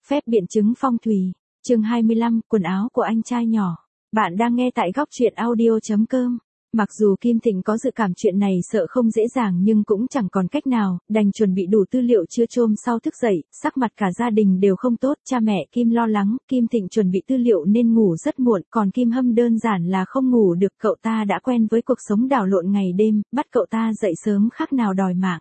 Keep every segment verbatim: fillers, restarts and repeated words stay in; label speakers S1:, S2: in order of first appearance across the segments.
S1: Phép biện chứng phong thủy, chương hai mươi lăm, quần áo của anh trai nhỏ. Bạn đang nghe tại góc truyện audio chấm com. Mặc dù Kim Thịnh có dự cảm chuyện này sợ không dễ dàng nhưng cũng chẳng còn cách nào, đành chuẩn bị đủ tư liệu trưa trôm sau thức dậy, sắc mặt cả gia đình đều không tốt, cha mẹ Kim lo lắng, Kim Thịnh chuẩn bị tư liệu nên ngủ rất muộn, còn Kim Hâm đơn giản là không ngủ được, cậu ta đã quen với cuộc sống đảo lộn ngày đêm, bắt cậu ta dậy sớm khác nào đòi mạng.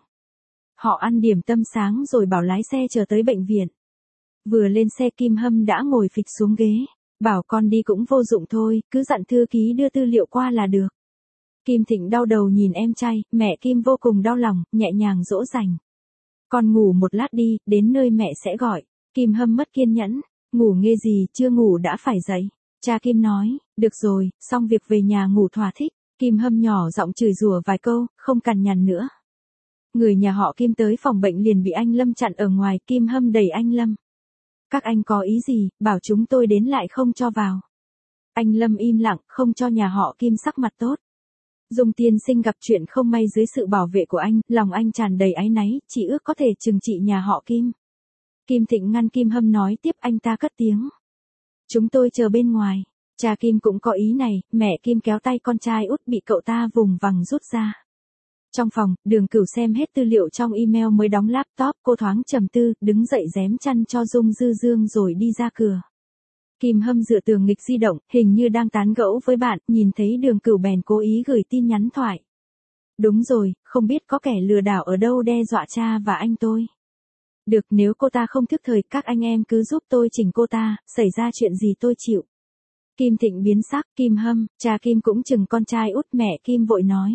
S1: Họ ăn điểm tâm sáng rồi bảo lái xe chờ tới bệnh viện. Vừa lên xe Kim Hâm đã ngồi phịch xuống ghế, bảo con đi cũng vô dụng thôi, cứ dặn thư ký đưa tư liệu qua là được. Kim Thịnh đau đầu nhìn em trai, mẹ Kim vô cùng đau lòng, nhẹ nhàng dỗ dành. Con ngủ một lát đi, đến nơi mẹ sẽ gọi. Kim Hâm mất kiên nhẫn, ngủ nghe gì, chưa ngủ đã phải dậy. Cha Kim nói, được rồi, xong việc về nhà ngủ thỏa thích. Kim Hâm nhỏ giọng chửi rủa vài câu, không cằn nhằn nữa. Người nhà họ Kim tới phòng bệnh liền bị anh Lâm chặn ở ngoài, Kim Hâm đẩy anh Lâm. Các anh có ý gì, bảo chúng tôi đến lại không cho vào. Anh Lâm im lặng, không cho nhà họ Kim sắc mặt tốt. Dung tiên sinh gặp chuyện không may dưới sự bảo vệ của anh, lòng anh tràn đầy áy náy, chỉ ước có thể trừng trị nhà họ Kim. Kim Thịnh ngăn Kim Hâm nói tiếp, anh ta cất tiếng. Chúng tôi chờ bên ngoài. Cha Kim cũng có ý này, mẹ Kim kéo tay con trai út bị cậu ta vùng vằng rút ra. Trong phòng, Đường Cửu xem hết tư liệu trong email mới đóng laptop, cô thoáng trầm tư, đứng dậy rém chăn cho Dung Dư Dương rồi đi ra cửa. Kim Hâm dựa tường nghịch di động, hình như đang tán gẫu với bạn, nhìn thấy Đường Cửu bèn cố ý gửi tin nhắn thoại. Đúng rồi, không biết có kẻ lừa đảo ở đâu đe dọa cha và anh tôi. Được, nếu cô ta không thức thời, các anh em cứ giúp tôi chỉnh cô ta, xảy ra chuyện gì tôi chịu. Kim Thịnh biến sắc, Kim Hâm, cha Kim cũng chừng con trai út, mẹ Kim vội nói.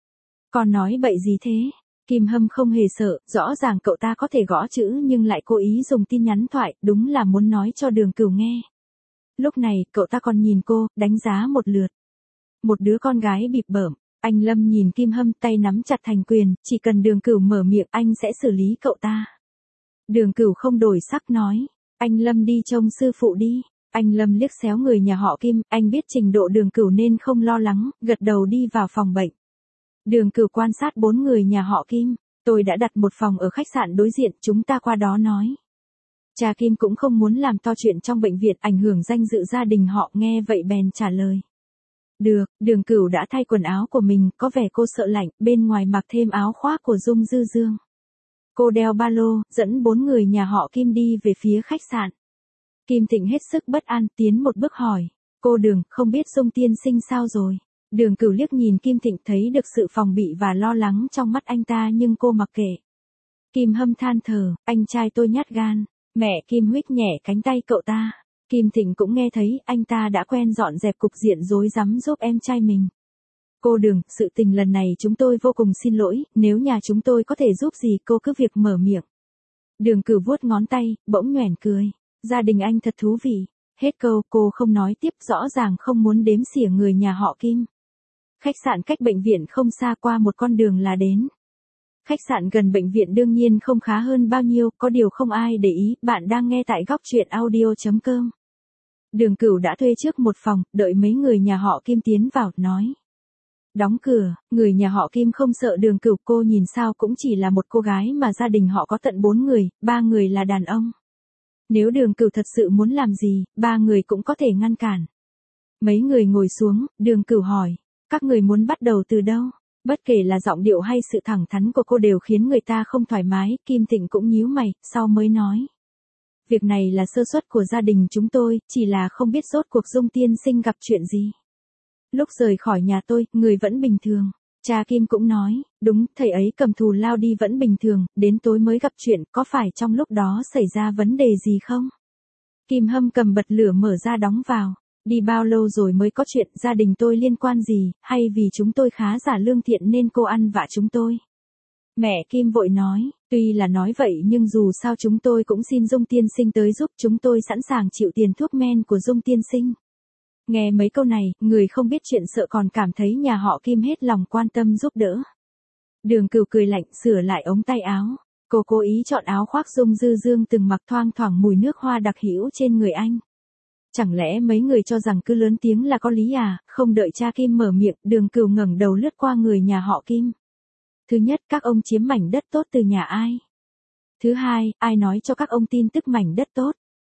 S1: Con nói bậy gì thế? Kim Hâm không hề sợ, rõ ràng cậu ta có thể gõ chữ nhưng lại cố ý dùng tin nhắn thoại, đúng là muốn nói cho Đường Cửu nghe. Lúc này, cậu ta còn nhìn cô, đánh giá một lượt. Một đứa con gái bịp bợm, anh Lâm nhìn Kim Hâm tay nắm chặt thành quyền, chỉ cần Đường Cửu mở miệng anh sẽ xử lý cậu ta. Đường Cửu không đổi sắc nói, anh Lâm đi trông sư phụ đi. Anh Lâm liếc xéo người nhà họ Kim, anh biết trình độ Đường Cửu nên không lo lắng, gật đầu đi vào phòng bệnh. Đường Cửu quan sát bốn người nhà họ Kim, tôi đã đặt một phòng ở khách sạn đối diện, chúng ta qua đó nói. Cha Kim cũng không muốn làm to chuyện trong bệnh viện ảnh hưởng danh dự gia đình họ, nghe vậy bèn trả lời. Được, Đường Cửu đã thay quần áo của mình, có vẻ cô sợ lạnh, bên ngoài mặc thêm áo khoác của Dung Dư Dương. Cô đeo ba lô, dẫn bốn người nhà họ Kim đi về phía khách sạn. Kim Thịnh hết sức bất an, tiến một bước hỏi. Cô Đường, không biết Dung tiên sinh sao rồi? Đường Cửu liếc nhìn Kim Thịnh thấy được sự phòng bị và lo lắng trong mắt anh ta nhưng cô mặc kệ. Kim Hâm than thở, anh trai tôi nhát gan. Mẹ Kim huých nhẹ cánh tay cậu ta. Kim Thịnh cũng nghe thấy, anh ta đã quen dọn dẹp cục diện rối rắm giúp em trai mình. Cô Đường, sự tình lần này chúng tôi vô cùng xin lỗi, nếu nhà chúng tôi có thể giúp gì cô cứ việc mở miệng. Đường Cửu vuốt ngón tay, bỗng nhoẻn cười. Gia đình anh thật thú vị. Hết câu, cô không nói tiếp, rõ ràng không muốn đếm xỉa người nhà họ Kim. Khách sạn cách bệnh viện không xa, qua một con đường là đến. Khách sạn gần bệnh viện đương nhiên không khá hơn bao nhiêu, có điều không ai để ý, bạn đang nghe tại góc truyện audio chấm com. Đường Cửu đã thuê trước một phòng, đợi mấy người nhà họ Kim tiến vào, nói. Đóng cửa, người nhà họ Kim không sợ Đường Cửu, cô nhìn sao cũng chỉ là một cô gái mà gia đình họ có tận bốn người, ba người là đàn ông. Nếu Đường Cửu thật sự muốn làm gì, ba người cũng có thể ngăn cản. Mấy người ngồi xuống, Đường Cửu hỏi. Các người muốn bắt đầu từ đâu? Bất kể là giọng điệu hay sự thẳng thắn của cô đều khiến người ta không thoải mái, Kim Thịnh cũng nhíu mày, sau mới nói. Việc này là sơ suất của gia đình chúng tôi, chỉ là không biết rốt cuộc Dung tiên sinh gặp chuyện gì. Lúc rời khỏi nhà tôi, người vẫn bình thường. Cha Kim cũng nói, đúng, thầy ấy cầm thù lao đi vẫn bình thường, đến tối mới gặp chuyện, có phải trong lúc đó xảy ra vấn đề gì không? Kim Hâm cầm bật lửa mở ra đóng vào. Đi bao lâu rồi mới có chuyện, gia đình tôi liên quan gì, hay vì chúng tôi khá giả lương thiện nên cô ăn vạ chúng tôi? Mẹ Kim vội nói, tuy là nói vậy nhưng dù sao chúng tôi cũng xin Dung tiên sinh tới giúp, chúng tôi sẵn sàng chịu tiền thuốc men của Dung tiên sinh. Nghe mấy câu này, người không biết chuyện sợ còn cảm thấy nhà họ Kim hết lòng quan tâm giúp đỡ. Đường Cửu cười lạnh, sửa lại ống tay áo. Cô cố ý chọn áo khoác Dung Dư Dương từng mặc, thoang thoảng mùi nước hoa đặc hữu trên người anh. Chẳng lẽ mấy người cho rằng cứ lớn tiếng là có lý à? Không đợi cha Kim mở miệng, Đường Cửu ngẩng đầu lướt qua người nhà họ Kim. Thứ nhất, các ông chiếm mảnh đất tốt từ nhà ai? Thứ hai, ai nói cho các ông tin tức mảnh đất tốt?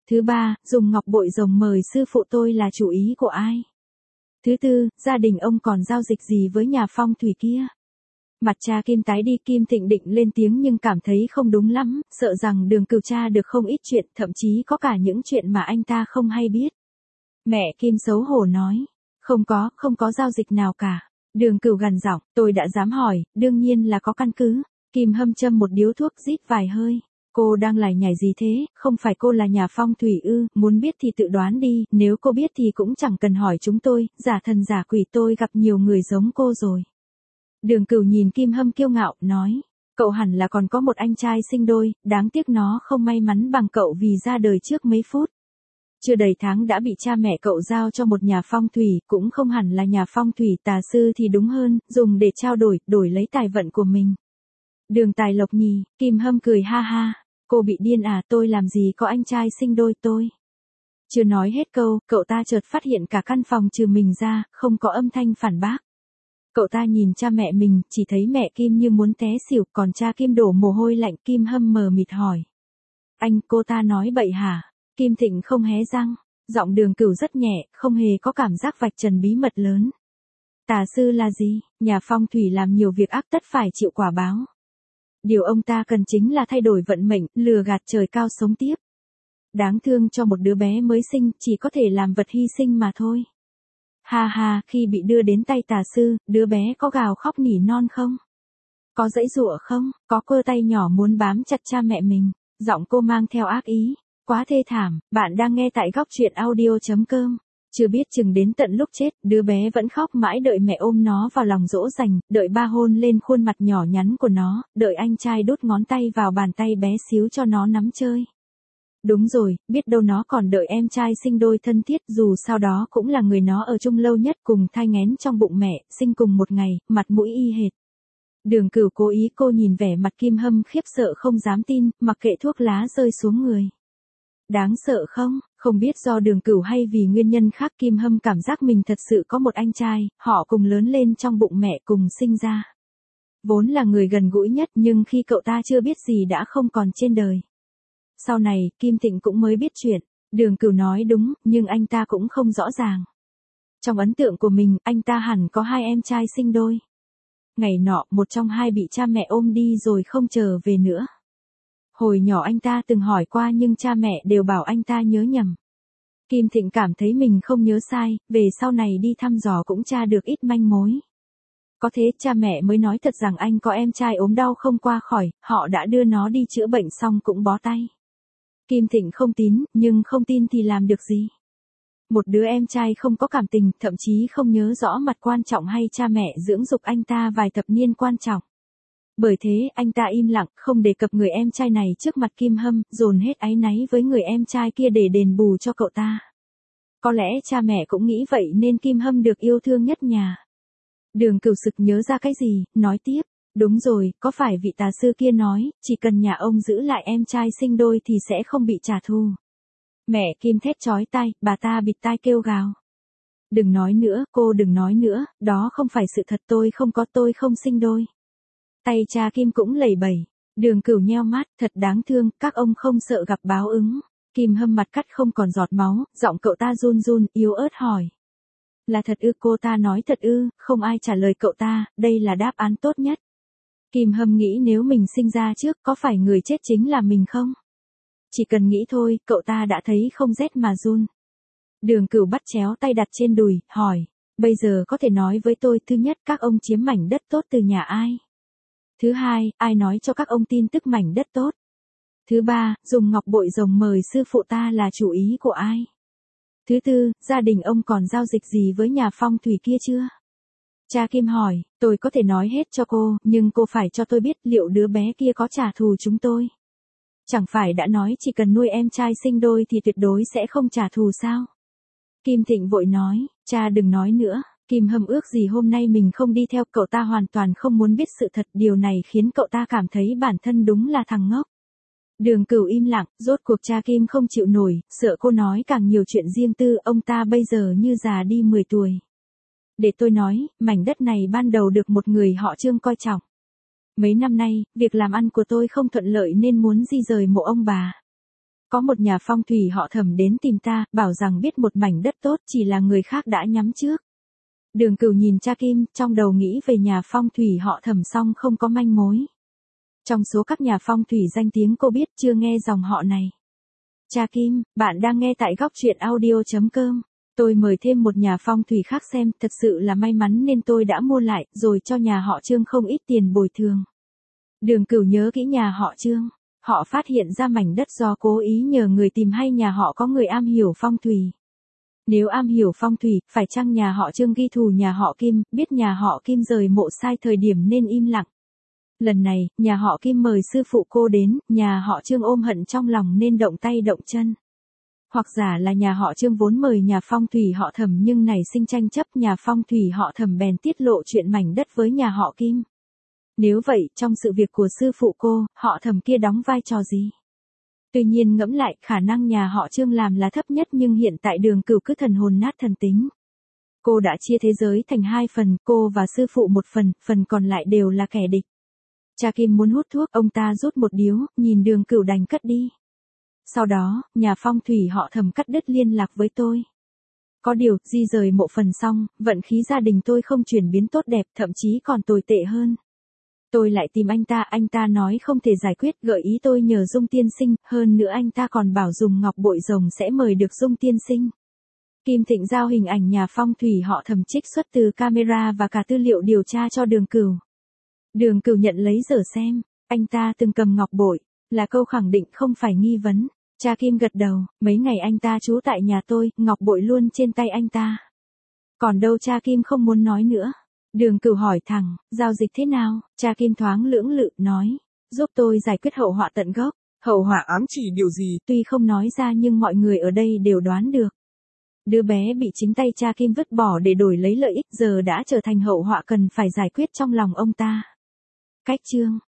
S1: Thứ ba, dùng ngọc bội rồng mời sư phụ tôi là chủ ý của ai? Thứ tư, gia đình ông còn giao dịch gì với nhà phong thủy kia? Mặt cha Kim tái đi, Kim Thịnh định lên tiếng nhưng cảm thấy không đúng lắm, sợ rằng Đường Cửu tra được không ít chuyện, thậm chí có cả những chuyện mà anh ta không hay biết. Mẹ Kim xấu hổ nói, không có, không có giao dịch nào cả. Đường Cửu gằn giọng, tôi đã dám hỏi, đương nhiên là có căn cứ. Kim Hâm châm một điếu thuốc rít vài hơi. Cô đang lải nhải gì thế, không phải cô là nhà phong thủy ư, muốn biết thì tự đoán đi, nếu cô biết thì cũng chẳng cần hỏi chúng tôi, giả thần giả quỷ tôi gặp nhiều người giống cô rồi. Đường Cửu nhìn Kim Hâm kiêu ngạo, nói, cậu hẳn là còn có một anh trai sinh đôi, đáng tiếc nó không may mắn bằng cậu vì ra đời trước mấy phút. Chưa đầy tháng đã bị cha mẹ cậu giao cho một nhà phong thủy, cũng không hẳn là nhà phong thủy tà sư thì đúng hơn, dùng để trao đổi, đổi lấy tài vận của mình. Đường Tài Lộc nhì, Kim Hâm cười ha ha, cô bị điên à, tôi làm gì có anh trai sinh đôi tôi. Chưa nói hết câu, cậu ta chợt phát hiện cả căn phòng trừ mình ra, không có âm thanh phản bác. Cậu ta nhìn cha mẹ mình, chỉ thấy mẹ Kim như muốn té xỉu, còn cha Kim đổ mồ hôi lạnh. Kim Hâm mờ mịt hỏi. Anh, cô ta nói bậy hả? Kim Thịnh không hé răng, giọng Đường Cửu rất nhẹ, không hề có cảm giác vạch trần bí mật lớn. Tà sư là gì? Nhà phong thủy làm nhiều việc ác tất phải chịu quả báo. Điều ông ta cần chính là thay đổi vận mệnh, lừa gạt trời cao sống tiếp. Đáng thương cho một đứa bé mới sinh, chỉ có thể làm vật hy sinh mà thôi. Ha ha, khi bị đưa đến tay tà sư, đứa bé có gào khóc nỉ non không? Có giãy giụa không? Có cơ tay nhỏ muốn bám chặt cha mẹ mình? Giọng cô mang theo ác ý. Quá thê thảm, bạn đang nghe tại góc truyện audio chấm com. Chưa biết chừng đến tận lúc chết, đứa bé vẫn khóc mãi đợi mẹ ôm nó vào lòng dỗ dành, đợi ba hôn lên khuôn mặt nhỏ nhắn của nó, đợi anh trai đút ngón tay vào bàn tay bé xíu cho nó nắm chơi. Đúng rồi, biết đâu nó còn đợi em trai sinh đôi thân thiết, dù sao đó cũng là người nó ở chung lâu nhất, cùng thai nghén trong bụng mẹ, sinh cùng một ngày, mặt mũi y hệt. Đường Cửu cố ý, cô nhìn vẻ mặt Kim Hâm khiếp sợ không dám tin, mặc kệ thuốc lá rơi xuống người. Đáng sợ không? Không biết do Đường Cửu hay vì nguyên nhân khác, Kim Hâm cảm giác mình thật sự có một anh trai, họ cùng lớn lên trong bụng mẹ, cùng sinh ra. Vốn là người gần gũi nhất, nhưng khi cậu ta chưa biết gì đã không còn trên đời. Sau này, Kim Thịnh cũng mới biết chuyện. Đường Cửu nói đúng, nhưng anh ta cũng không rõ ràng. Trong ấn tượng của mình, anh ta hẳn có hai em trai sinh đôi. Ngày nọ, một trong hai bị cha mẹ ôm đi rồi không trở về nữa. Hồi nhỏ anh ta từng hỏi qua nhưng cha mẹ đều bảo anh ta nhớ nhầm. Kim Thịnh cảm thấy mình không nhớ sai, về sau này đi thăm dò cũng tra được ít manh mối. Có thế cha mẹ mới nói thật rằng anh có em trai ốm đau không qua khỏi, họ đã đưa nó đi chữa bệnh xong cũng bó tay. Kim Thịnh không tín, nhưng không tin thì làm được gì. Một đứa em trai không có cảm tình, thậm chí không nhớ rõ mặt quan trọng hay cha mẹ dưỡng dục anh ta vài thập niên quan trọng. Bởi thế, anh ta im lặng, không đề cập người em trai này trước mặt Kim Hâm, dồn hết áy náy với người em trai kia để đền bù cho cậu ta. Có lẽ cha mẹ cũng nghĩ vậy nên Kim Hâm được yêu thương nhất nhà. Đường Cửu sực nhớ ra cái gì, nói tiếp. Đúng rồi, có phải vị tà sư kia nói, chỉ cần nhà ông giữ lại em trai sinh đôi thì sẽ không bị trả thù. Mẹ Kim thét chói tai, bà ta bịt tai kêu gào. Đừng nói nữa, cô đừng nói nữa, đó không phải sự thật, tôi không có, tôi không sinh đôi. Tay cha Kim cũng lẩy bẩy. Đường Cửu nheo mắt, thật đáng thương, các ông không sợ gặp báo ứng. Kim Hâm mặt cắt không còn giọt máu, giọng cậu ta run run, yếu ớt hỏi. Là thật ư? Cô ta nói thật ư? Không ai trả lời cậu ta, đây là đáp án tốt nhất. Kim Hâm nghĩ nếu mình sinh ra trước, có phải người chết chính là mình không? Chỉ cần nghĩ thôi, cậu ta đã thấy không rét mà run. Đường Cửu bắt chéo tay đặt trên đùi, hỏi. Bây giờ có thể nói với tôi, thứ nhất, các ông chiếm mảnh đất tốt từ nhà ai? Thứ hai, ai nói cho các ông tin tức mảnh đất tốt? Thứ ba, dùng ngọc bội rồng mời sư phụ ta là chủ ý của ai? Thứ tư, gia đình ông còn giao dịch gì với nhà phong thủy kia chưa? Cha Kim hỏi, tôi có thể nói hết cho cô, nhưng cô phải cho tôi biết liệu đứa bé kia có trả thù chúng tôi. Chẳng phải đã nói chỉ cần nuôi em trai sinh đôi thì tuyệt đối sẽ không trả thù sao? Kim Thịnh vội nói, cha đừng nói nữa. Kim Hâm ước gì hôm nay mình không đi theo, cậu ta hoàn toàn không muốn biết sự thật, điều này khiến cậu ta cảm thấy bản thân đúng là thằng ngốc. Đường Cửu im lặng, rốt cuộc cha Kim không chịu nổi, sợ cô nói càng nhiều chuyện riêng tư, ông ta bây giờ như già đi mười tuổi. Để tôi nói, mảnh đất này ban đầu được một người họ Trương coi trọng. Mấy năm nay, việc làm ăn của tôi không thuận lợi nên muốn di rời mộ ông bà. có một nhà phong thủy họ Thẩm đến tìm ta, bảo rằng biết một mảnh đất tốt, chỉ là người khác đã nhắm trước. Đường Cửu nhìn cha Kim, trong đầu nghĩ về nhà phong thủy họ Thẩm xong không có manh mối. Trong số các nhà phong thủy danh tiếng cô biết chưa nghe dòng họ này. Cha Kim, bạn đang nghe tại góc truyện audio chấm com. Tôi mời thêm một nhà phong thủy khác xem, thật sự là may mắn nên tôi đã mua lại, rồi cho nhà họ Trương không ít tiền bồi thường. Đường Cửu nhớ kỹ nhà họ Trương. Họ phát hiện ra mảnh đất do cố ý nhờ người tìm hay nhà họ có người am hiểu phong thủy. Nếu am hiểu phong thủy, phải chăng nhà họ Trương ghi thù nhà họ Kim, biết nhà họ Kim rời mộ sai thời điểm nên im lặng. Lần này, nhà họ Kim mời sư phụ cô đến, nhà họ Trương ôm hận trong lòng nên động tay động chân. Hoặc giả là nhà họ Trương vốn mời nhà phong thủy họ Thẩm nhưng nảy sinh tranh chấp, nhà phong thủy họ Thẩm bèn tiết lộ chuyện mảnh đất với nhà họ Kim. Nếu vậy, trong sự việc của sư phụ cô, họ Thẩm kia đóng vai trò gì? Tuy nhiên ngẫm lại, khả năng nhà họ Trương làm là thấp nhất nhưng hiện tại Đường Cửu cứ thần hồn nát thần tính. Cô đã chia thế giới thành hai phần, cô và sư phụ một phần, phần còn lại đều là kẻ địch. Cha Kim muốn hút thuốc, ông ta rút một điếu, nhìn Đường Cửu đành cất đi. Sau đó, nhà phong thủy họ Thẩm cắt đứt liên lạc với tôi. Có điều, di rời mộ phần xong, vận khí gia đình tôi không chuyển biến tốt đẹp, thậm chí còn tồi tệ hơn. Tôi lại tìm anh ta, anh ta nói không thể giải quyết, gợi ý tôi nhờ Dung tiên sinh, hơn nữa anh ta còn bảo dùng ngọc bội rồng sẽ mời được Dung tiên sinh. Kim Thịnh giao hình ảnh nhà phong thủy họ Thẩm trích xuất từ camera và cả tư liệu điều tra cho Đường Cửu. Đường Cửu nhận lấy dở xem, anh ta từng cầm ngọc bội, là câu khẳng định không phải nghi vấn. Cha Kim gật đầu, mấy ngày anh ta trú tại nhà tôi, ngọc bội luôn trên tay anh ta. Còn đâu cha Kim không muốn nói nữa. Đường Cửu hỏi thẳng, giao dịch thế nào? Cha Kim thoáng lưỡng lự, nói, giúp tôi giải quyết hậu họa tận gốc.
S2: Hậu họa ám chỉ điều gì?
S1: Tuy không nói ra nhưng mọi người ở đây đều đoán được. Đứa bé bị chính tay cha Kim vứt bỏ để đổi lấy lợi ích giờ đã trở thành hậu họa cần phải giải quyết trong lòng ông ta. Cách chương